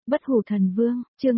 Bất hủ thần vương, chương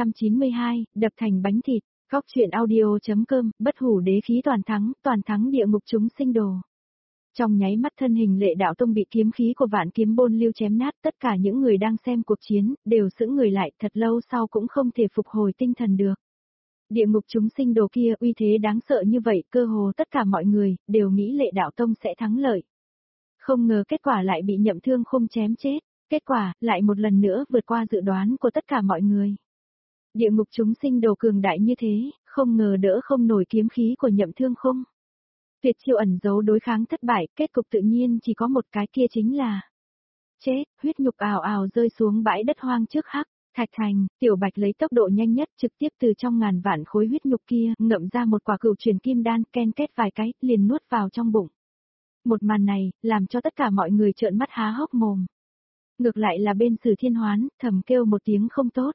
292, đập thành bánh thịt, góc chuyện audio.com, bất hủ đế khí toàn thắng địa ngục chúng sinh đồ. Trong nháy mắt thân hình Lệ Đạo Tông bị kiếm khí của Vạn Kiếm Bôn Lưu chém nát, tất cả những người đang xem cuộc chiến, đều sững người lại, thật lâu sau cũng không thể phục hồi tinh thần được. Địa ngục chúng sinh đồ kia uy thế đáng sợ như vậy, cơ hồ tất cả mọi người, đều nghĩ Lệ Đạo Tông sẽ thắng lợi. Không ngờ kết quả lại bị Nhậm Thương Khung chém chết. Kết quả, lại một lần nữa vượt qua dự đoán của tất cả mọi người. Địa ngục chúng sinh đồ cường đại như thế, không ngờ đỡ không nổi kiếm khí của Nhậm Thương Khung. Tuyệt chiêu ẩn giấu đối kháng thất bại, kết cục tự nhiên chỉ có một cái kia chính là chết, huyết nhục ào ào rơi xuống bãi đất hoang trước Hắc Thạch Thành. Tiểu Bạch lấy tốc độ nhanh nhất trực tiếp từ trong ngàn vạn khối huyết nhục kia ngậm ra một quả cửu truyền kim đan, ken kết vài cái, liền nuốt vào trong bụng. Một màn này, làm cho tất cả mọi người trợn mắt há hốc mồm. Ngược lại là bên Sử Thiên Hoán, thầm kêu một tiếng không tốt.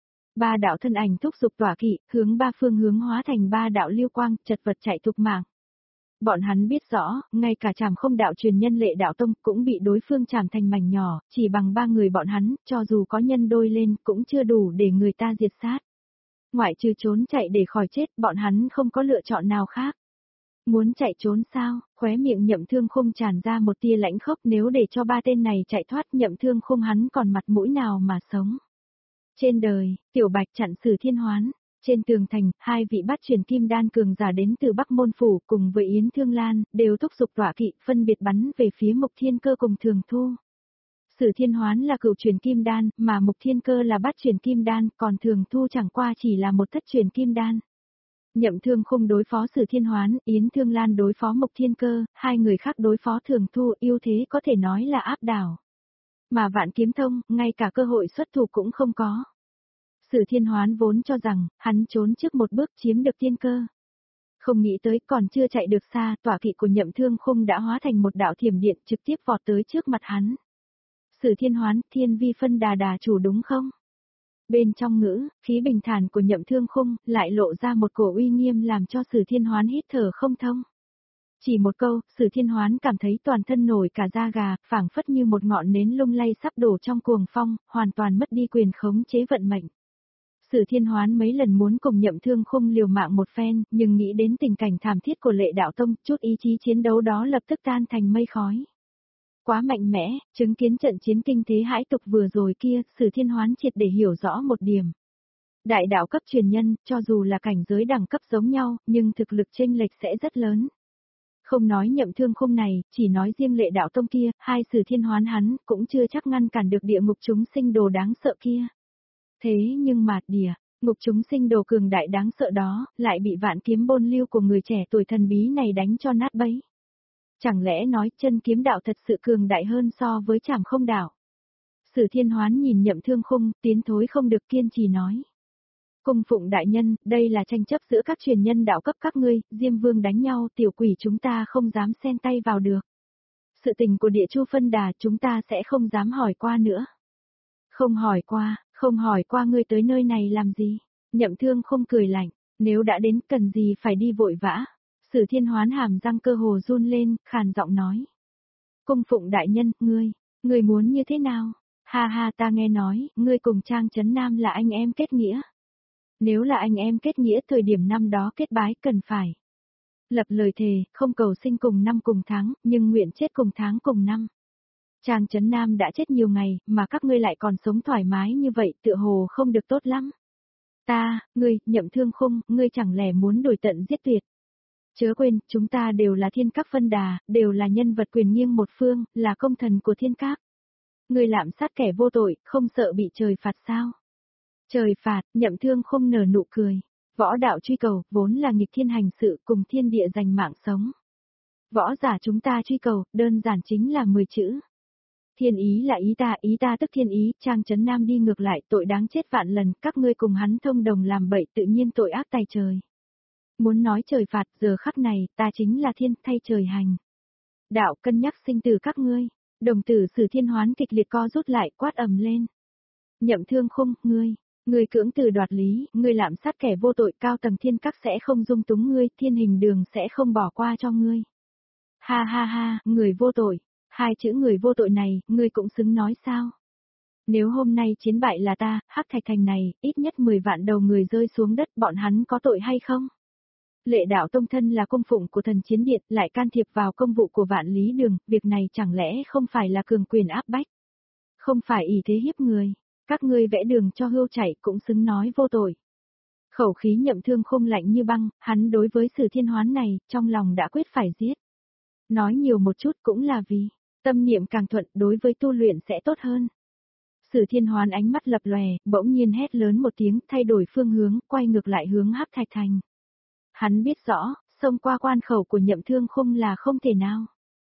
Ba đạo thân ảnh thúc giục tỏa kỵ, hướng ba phương hướng hóa thành ba đạo lưu quang, chật vật chạy thục mạng. Bọn hắn biết rõ, ngay cả Trảm Không đạo truyền nhân Lệ Đạo Tông cũng bị đối phương chảm thành mảnh nhỏ, chỉ bằng ba người bọn hắn, cho dù có nhân đôi lên cũng chưa đủ để người ta diệt sát. Ngoại trừ trốn chạy để khỏi chết, bọn hắn không có lựa chọn nào khác. Muốn chạy trốn sao? Khóe miệng Nhậm Thương Khung tràn ra một tia lãnh khốc, nếu để cho ba tên này chạy thoát, Nhậm Thương Khung hắn còn mặt mũi nào mà sống. Trên đời, Tiểu Bạch chặn Sử Thiên Hoán. Trên tường thành, hai vị bát truyền kim đan cường giả đến từ Bắc Môn Phủ cùng với Yến Thương Lan, đều thúc giục tọa kỵ, phân biệt bắn về phía Mục Thiên Cơ cùng Thường Thu. Sử Thiên Hoán là cửu truyền kim đan, mà Mục Thiên Cơ là bát truyền kim đan, còn Thường Thu chẳng qua chỉ là một thất truyền kim đan. Nhậm Thương Khung đối phó Sử Thiên Hoán, Yến Thương Lan đối phó Mục Thiên Cơ, hai người khác đối phó Thường Thu, ưu thế có thể nói là áp đảo. Mà Vạn Kiếm Thông, ngay cả cơ hội xuất thủ cũng không có. Sử Thiên Hoán vốn cho rằng, hắn trốn trước một bước chiếm được tiên cơ. Không nghĩ tới còn chưa chạy được xa, tọa kỵ của Nhậm Thương Khung đã hóa thành một đạo thiểm điện trực tiếp vọt tới trước mặt hắn. Sử Thiên Hoán, Thiên Vi phân đà chủ đúng không? Bên trong ngữ, khí bình thản của Nhậm Thương Khung lại lộ ra một cổ uy nghiêm làm cho Sử Thiên Hoán hít thở không thông. Chỉ một câu, Sử Thiên Hoán cảm thấy toàn thân nổi cả da gà, phảng phất như một ngọn nến lung lay sắp đổ trong cuồng phong, hoàn toàn mất đi quyền khống chế vận mệnh. Sử Thiên Hoán mấy lần muốn cùng Nhậm Thương Khung liều mạng một phen, nhưng nghĩ đến tình cảnh thảm thiết của Lệ Đạo Tông, chút ý chí chiến đấu đó lập tức tan thành mây khói. Quá mạnh mẽ, chứng kiến trận chiến kinh thế hãi tục vừa rồi kia, Sử Thiên Hoán triệt để hiểu rõ một điểm. Đại đạo cấp truyền nhân, cho dù là cảnh giới đẳng cấp giống nhau, nhưng thực lực chênh lệch sẽ rất lớn. Không nói Nhậm Thương Khung này, chỉ nói riêng Lệ Đạo Tông kia, hai Sử Thiên Hoán hắn, cũng chưa chắc ngăn cản được địa ngục chúng sinh đồ đáng sợ kia. Thế nhưng mà, ngục chúng sinh đồ cường đại đáng sợ đó, lại bị Vạn Kiếm Bôn Lưu của người trẻ tuổi thần bí này đánh cho nát bấy. Chẳng lẽ nói chân kiếm đạo thật sự cường đại hơn so với Trảm Không đạo? Sử Thiên Hoán nhìn Nhậm Thương Khung, tiến thối không được kiên trì nói. Cung phụng đại nhân, đây là tranh chấp giữa các truyền nhân đạo cấp các ngươi, Diêm Vương đánh nhau, tiểu quỷ chúng ta không dám xen tay vào được. Sự tình của địa chu phân đà chúng ta sẽ không dám hỏi qua nữa. Không hỏi qua ngươi tới nơi này làm gì? Nhậm Thương Khung cười lạnh, nếu đã đến cần gì phải đi vội vã. Sử Thiên Hoán hàm răng cơ hồ run lên, khàn giọng nói. Cung phụng đại nhân, ngươi muốn như thế nào? Ha ha, ta nghe nói, ngươi cùng Trang Chấn Nam là anh em kết nghĩa. Nếu là anh em kết nghĩa thời điểm năm đó kết bái cần phải lập lời thề, không cầu sinh cùng năm cùng tháng, nhưng nguyện chết cùng tháng cùng năm. Trang Chấn Nam đã chết nhiều ngày, mà các ngươi lại còn sống thoải mái như vậy, tựa hồ không được tốt lắm. Ngươi, Nhậm Thương Khung, ngươi chẳng lẽ muốn đuổi tận giết tuyệt? Chớ quên, chúng ta đều là thiên các phân đà, đều là nhân vật quyền nghiêng một phương, là công thần của thiên các. Ngươi lạm sát kẻ vô tội, không sợ bị trời phạt sao? Trời phạt, Nhậm Thương Khung nở nụ cười. Võ đạo truy cầu, vốn là nghịch thiên hành sự cùng thiên địa giành mạng sống. Võ giả chúng ta truy cầu, đơn giản chính là 10 chữ. Thiên ý là ý ta tức thiên ý, Trang Chấn Nam đi ngược lại, tội đáng chết vạn lần, các ngươi cùng hắn thông đồng làm bậy tự nhiên tội ác tày trời. Muốn nói trời phạt, giờ khắc này, ta chính là thiên thay trời hành. Đạo cân nhắc sinh tử các ngươi, đồng tử Sử Thiên Hoán kịch liệt co rút lại, quát ầm lên. Nhậm Thương Khung, ngươi cưỡng từ đoạt lý, ngươi lạm sát kẻ vô tội, cao tầng thiên các sẽ không dung túng ngươi, thiên hình đường sẽ không bỏ qua cho ngươi. Ha ha ha, người vô tội. Hai chữ người vô tội này, ngươi cũng xứng nói sao? Nếu hôm nay chiến bại là ta, Hắc Thạch Thành này, ít nhất 10 vạn đầu người rơi xuống đất, bọn hắn có tội hay không? Lệ đạo tông thân là cung phụng của thần chiến điện, lại can thiệp vào công vụ của Vạn Lý Đường, việc này chẳng lẽ không phải là cường quyền áp bách? Không phải ỷ thế hiếp người, các ngươi vẽ đường cho hươu chạy cũng xứng nói vô tội. Khẩu khí Nhậm Thương Khung lạnh như băng, hắn đối với Sử Thiên Hoán này, trong lòng đã quyết phải giết. Nói nhiều một chút cũng là vì, tâm niệm càng thuận đối với tu luyện sẽ tốt hơn. Sử Thiên Hoán ánh mắt lập lòe, bỗng nhiên hét lớn một tiếng, thay đổi phương hướng, quay ngược lại hướng Hắc Thạch Thành. Hắn biết rõ, xông qua quan khẩu của Nhậm Thương Khung là không thể nào.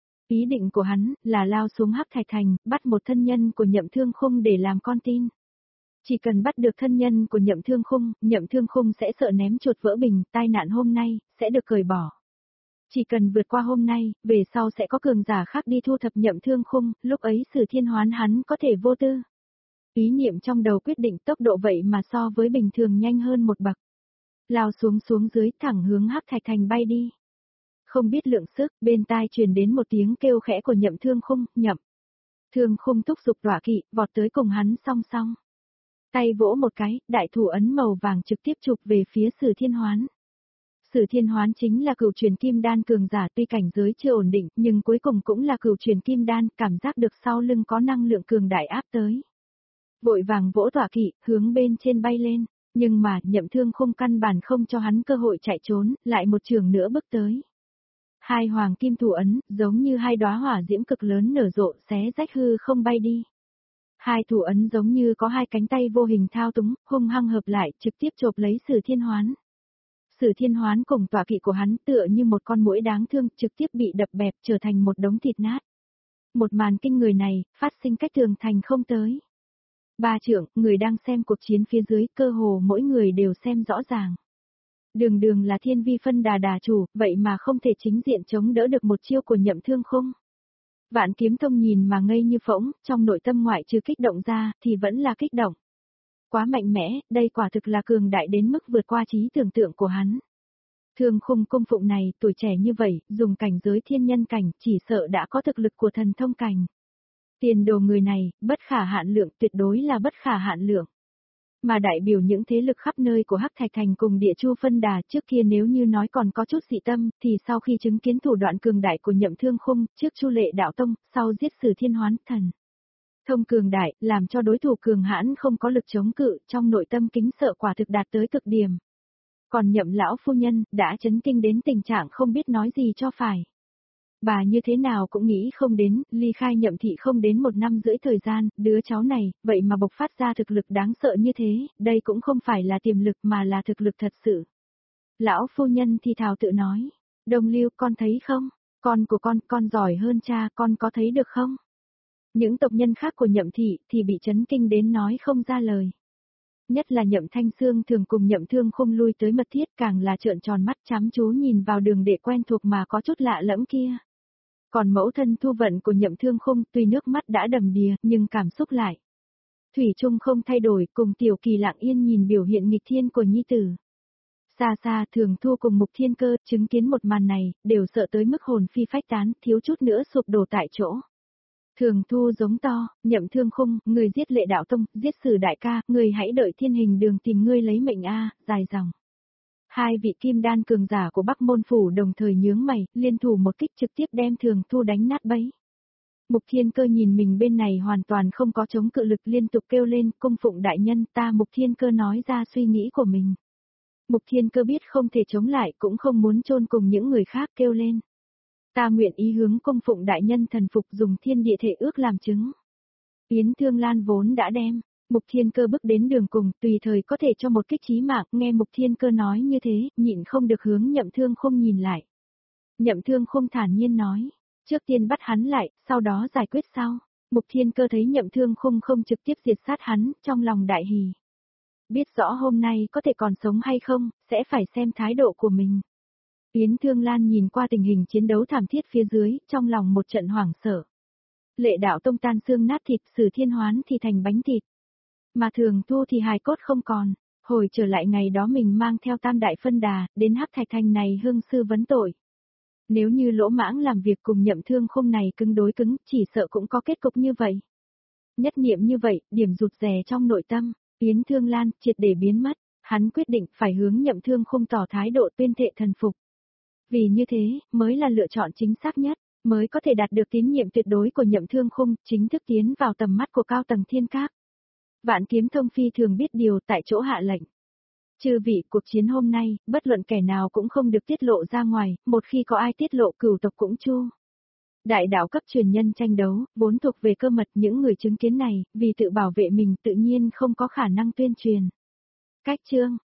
Ý định của hắn là lao xuống Hắc Thạch Thành, bắt một thân nhân của Nhậm Thương Khung để làm con tin. Chỉ cần bắt được thân nhân của Nhậm Thương Khung sẽ sợ ném chuột vỡ bình, tai nạn hôm nay sẽ được cởi bỏ. Chỉ cần vượt qua hôm nay, về sau sẽ có cường giả khác đi thu thập Nhậm Thương Khung, lúc ấy Sử Thiên Hoán hắn có thể vô tư. Ý niệm trong đầu quyết định tốc độ vậy mà so với bình thường nhanh hơn một bậc. Lao xuống dưới thẳng hướng Hắc Thạch Thành bay đi. Không biết lượng sức, bên tai truyền đến một tiếng kêu khẽ của Nhậm Thương Khung, Nhậm. Thương Khung thúc giục đọa kỵ, vọt tới cùng hắn song song. Tay vỗ một cái, đại thủ ấn màu vàng trực tiếp chụp về phía Sử Thiên Hoán. Sử Thiên Hoán chính là cửu truyền kim đan cường giả, tuy cảnh giới chưa ổn định, nhưng cuối cùng cũng là cửu truyền kim đan, cảm giác được sau lưng có năng lượng cường đại áp tới. Vội vàng vỗ tọa kỵ, hướng bên trên bay lên, nhưng mà Nhậm Thương Khung căn bản không cho hắn cơ hội chạy trốn, lại một trường nữa bước tới. Hai hoàng kim thủ ấn, giống như hai đóa hỏa diễm cực lớn nở rộ, xé rách hư không bay đi. Hai thủ ấn giống như có hai cánh tay vô hình thao túng, hung hăng hợp lại, trực tiếp chộp lấy Sử Thiên Hoán. Sử Thiên Hoán cùng tọa kỵ của hắn tựa như một con muỗi đáng thương, trực tiếp bị đập bẹp trở thành một đống thịt nát. Một màn kinh người này, phát sinh cách tường thành không tới. Ba trưởng, người đang xem cuộc chiến phía dưới, cơ hồ mỗi người đều xem rõ ràng. Đường là thiên vi phân đà chủ, vậy mà không thể chính diện chống đỡ được một chiêu của Nhậm Thương Khung. Vạn Kiếm Tông nhìn mà ngây như phỗng, trong nội tâm ngoại trừ kích động ra, thì vẫn là kích động. Quá mạnh mẽ, đây quả thực là cường đại đến mức vượt qua trí tưởng tượng của hắn. Thương Khung cung phụng này, tuổi trẻ như vậy, dùng cảnh giới thiên nhân cảnh, chỉ sợ đã có thực lực của thần thông cảnh. Tiền đồ người này, bất khả hạn lượng, tuyệt đối là bất khả hạn lượng. Mà đại biểu những thế lực khắp nơi của Hắc Thạch Thành cùng Địa Chu Phân Đà trước kia nếu như nói còn có chút dị tâm, thì sau khi chứng kiến thủ đoạn cường đại của Nhậm Thương Khung, trước Chu Lệ Đạo Tông, sau giết Sử Thiên Hoán thần. Thông cường đại, làm cho đối thủ cường hãn không có lực chống cự, trong nội tâm kính sợ quả thực đạt tới cực điểm. Còn Nhậm lão phu nhân, đã chấn kinh đến tình trạng không biết nói gì cho phải. Bà như thế nào cũng nghĩ không đến, ly khai Nhậm thị không đến 1 năm rưỡi thời gian, đứa cháu này, vậy mà bộc phát ra thực lực đáng sợ như thế, đây cũng không phải là tiềm lực mà là thực lực thật sự. Lão phu nhân thì thào tự nói, Đông Lưu con thấy không, con của con giỏi hơn cha, con có thấy được không? Những tộc nhân khác của Nhậm thị thì bị chấn kinh đến nói không ra lời. Nhất là Nhậm Thanh Sương thường cùng Nhậm Thương Khung lui tới mật thiết, càng là trợn tròn mắt chăm chú nhìn vào Đường Đệ quen thuộc mà có chút lạ lẫm kia. Còn mẫu thân Thu Vận của Nhậm Thương Khung tuy nước mắt đã đầm đìa nhưng cảm xúc lại. Thủy chung không thay đổi, cùng Tiểu Kỳ lặng yên nhìn biểu hiện nghịch thiên của nhi tử. Xa xa Thường Thu cùng Mục Thiên Cơ chứng kiến một màn này, đều sợ tới mức hồn phi phách tán, thiếu chút nữa sụp đổ tại chỗ. Thường Thu giống to, Nhậm Thương Khung, người giết Lệ Đạo Tông, giết Sử đại ca, người hãy đợi Thiên Hình Đường tìm ngươi lấy mệnh a, dài dòng. Hai vị kim đan cường giả của Bắc Môn Phủ đồng thời nhướng mày, liên thủ một kích trực tiếp đem Thường Thu đánh nát bấy. Mục Thiên Cơ nhìn mình bên này hoàn toàn không có chống cự lực, liên tục kêu lên, cung phụng đại nhân, ta. Mục Thiên Cơ nói ra suy nghĩ của mình. Mục Thiên Cơ biết không thể chống lại, cũng không muốn chôn cùng những người khác, kêu lên. Ta nguyện ý hướng cung phụng đại nhân thần phục, dùng thiên địa thể ước làm chứng. Yến Thương Lan vốn đã đem Mục Thiên Cơ bước đến đường cùng, tùy thời có thể cho một kích chí mạng, nghe Mục Thiên Cơ nói như thế, nhịn không được hướng Nhậm Thương Khung nhìn lại. Nhậm Thương Khung thản nhiên nói, trước tiên bắt hắn lại, sau đó giải quyết sau. Mục Thiên Cơ thấy Nhậm Thương Khung không trực tiếp diệt sát hắn, trong lòng đại hỉ. Biết rõ hôm nay có thể còn sống hay không, sẽ phải xem thái độ của mình. Yến Thương Lan nhìn qua tình hình chiến đấu thảm thiết phía dưới, trong lòng một trận hoảng sợ. Lệ Đạo Tông tan xương nát thịt, Sử Thiên Hoán thì thành bánh thịt. Mà Thường Thu thì hài cốt không còn, hồi trở lại ngày đó mình mang theo Tam Đại Phân Đà, đến Hắc Thạch Thành này hương sư vấn tội. Nếu như Lỗ Mãng làm việc cùng Nhậm Thương Khung này cứng đối cứng, chỉ sợ cũng có kết cục như vậy. Nhất niệm như vậy, điểm rụt rè trong nội tâm, Yến Thương Lan triệt để biến mất, hắn quyết định phải hướng Nhậm Thương Khung tỏ thái độ tuyên thệ thần phục. Vì như thế, mới là lựa chọn chính xác nhất, mới có thể đạt được tín nhiệm tuyệt đối của Nhậm Thương Khung, chính thức tiến vào tầm mắt của cao tầng thiên các. Vạn Kiếm Thông phi thường biết điều tại chỗ hạ lệnh. Chư vị, cuộc chiến hôm nay, bất luận kẻ nào cũng không được tiết lộ ra ngoài, một khi có ai tiết lộ cửu tộc cũng chu. Đại đạo cấp truyền nhân tranh đấu, vốn thuộc về cơ mật, những người chứng kiến này, vì tự bảo vệ mình tự nhiên không có khả năng tuyên truyền. Cách chương